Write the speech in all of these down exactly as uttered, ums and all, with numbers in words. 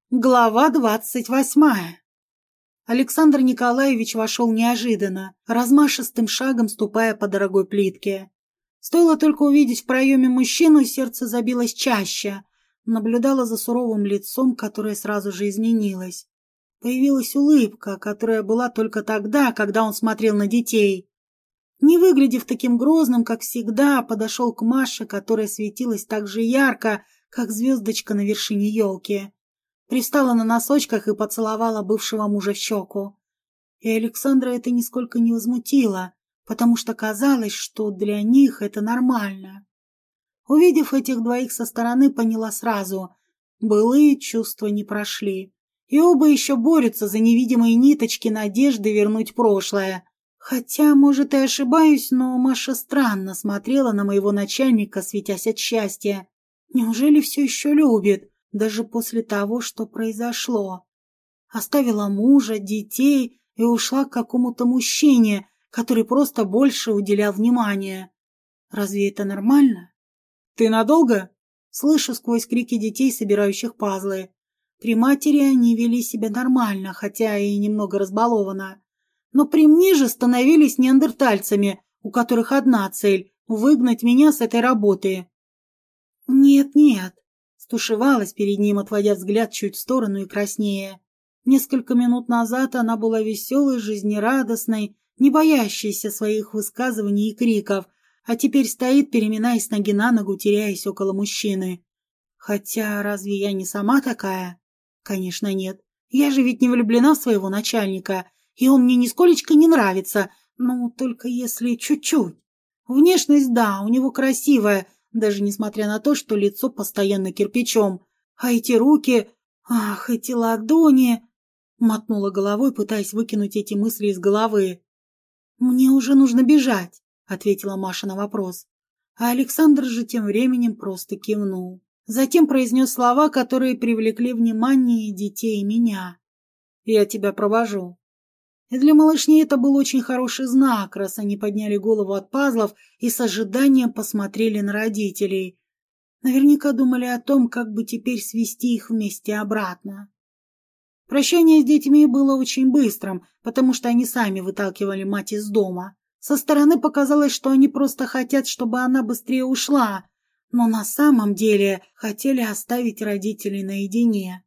Глава двадцать восьмая. Александр Николаевич вошел неожиданно, размашистым шагом ступая по дорогой плитке. Стоило только увидеть в проеме мужчину, сердце забилось чаще. Наблюдала за суровым лицом, которое сразу же изменилось. Появилась улыбка, которая была только тогда, когда он смотрел на детей. Не выглядев таким грозным, как всегда, подошел к Маше, которая светилась так же ярко, как звездочка на вершине елки. Пристала на носочках и поцеловала бывшего мужа в щеку. И Александра это нисколько не возмутило, потому что казалось, что для них это нормально. Увидев этих двоих со стороны, поняла сразу — былые чувства не прошли. И оба еще борются за невидимые ниточки надежды вернуть прошлое. Хотя, может, и ошибаюсь, но Маша странно смотрела на моего начальника, светясь от счастья. Неужели все еще любит? Даже после того, что произошло. Оставила мужа, детей и ушла к какому-то мужчине, который просто больше уделял внимания. Разве это нормально? «Ты надолго?» Слышу сквозь крики детей, собирающих пазлы. При матери они вели себя нормально, хотя и немного разбалованно. Но при мне же становились неандертальцами, у которых одна цель — выгнать меня с этой работы. «Нет-нет», стушевалась перед ним, отводя взгляд чуть в сторону и краснея. Несколько минут назад она была веселой, жизнерадостной, не боящейся своих высказываний и криков, а теперь стоит, переминаясь с ноги на ногу, теряясь около мужчины. Хотя разве я не сама такая? Конечно, нет. Я же ведь не влюблена в своего начальника, и он мне нисколечко не нравится, ну, только если чуть-чуть. Внешность, да, у него красивая, даже несмотря на то, что лицо постоянно кирпичом. А эти руки... Ах, эти ладони... Мотнула головой, пытаясь выкинуть эти мысли из головы. «Мне уже нужно бежать», — ответила Маша на вопрос. А Александр же тем временем просто кивнул. Затем произнес слова, которые привлекли внимание детей и меня. «Я тебя провожу». И для малышней это был очень хороший знак, раз они подняли голову от пазлов и с ожиданием посмотрели на родителей. Наверняка думали о том, как бы теперь свести их вместе обратно. Прощание с детьми было очень быстрым, потому что они сами выталкивали мать из дома. Со стороны показалось, что они просто хотят, чтобы она быстрее ушла, но на самом деле хотели оставить родителей наедине.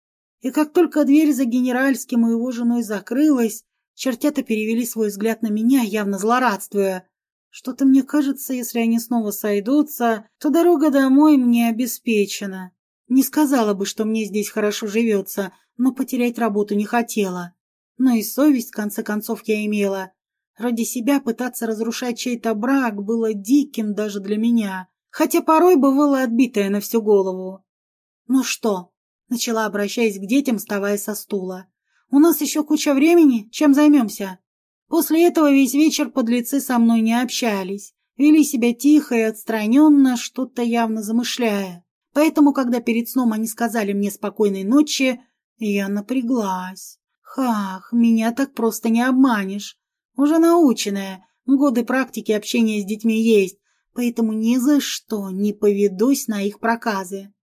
И как только дверь за генеральским и его женой закрылась, чертята перевели свой взгляд на меня, явно злорадствуя. Что-то мне кажется, если они снова сойдутся, то дорога домой мне обеспечена. Не сказала бы, что мне здесь хорошо живется, но потерять работу не хотела. Но и совесть, в конце концов, я имела. Ради себя пытаться разрушать чей-то брак было диким даже для меня, хотя порой бывало отбитое на всю голову. «Ну что?» — начала, обращаясь к детям, вставая со стула. «У нас еще куча времени, чем займемся?» После этого весь вечер подлецы со мной не общались, вели себя тихо и отстраненно, что-то явно замышляя. Поэтому, когда перед сном они сказали мне спокойной ночи, я напряглась. Хах, меня так просто не обманешь. Уже наученная, годы практики общения с детьми есть, поэтому ни за что не поведусь на их проказы.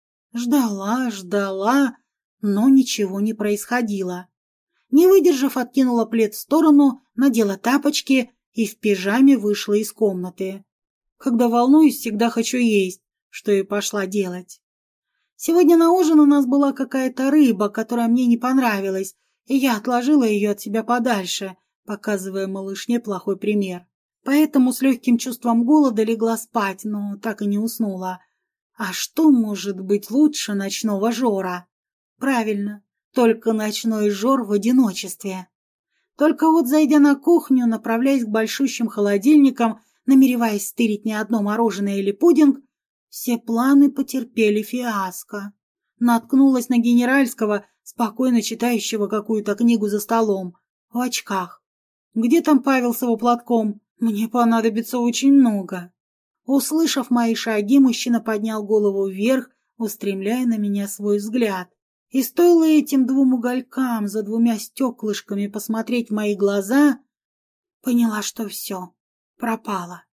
Ждала, ждала, но ничего не происходило. Не выдержав, откинула плед в сторону, надела тапочки и в пижаме вышла из комнаты. Когда волнуюсь, всегда хочу есть, что и пошла делать. Сегодня на ужин у нас была какая-то рыба, которая мне не понравилась, и я отложила ее от себя подальше, показывая малышне плохой пример. Поэтому с легким чувством голода легла спать, но так и не уснула. А что может быть лучше ночного жора? Правильно, только ночной жор в одиночестве. Только вот, зайдя на кухню, направляясь к большущим холодильникам, намереваясь стырить не одно мороженое или пудинг, все планы потерпели фиаско. Наткнулась на генеральского, спокойно читающего какую-то книгу за столом, в очках. Где там Павел с его платком? Мне понадобится очень много. Услышав мои шаги, мужчина поднял голову вверх, устремляя на меня свой взгляд. И стоило этим двум уголькам за двумя стеклышками посмотреть в мои глаза, поняла, что все, пропало.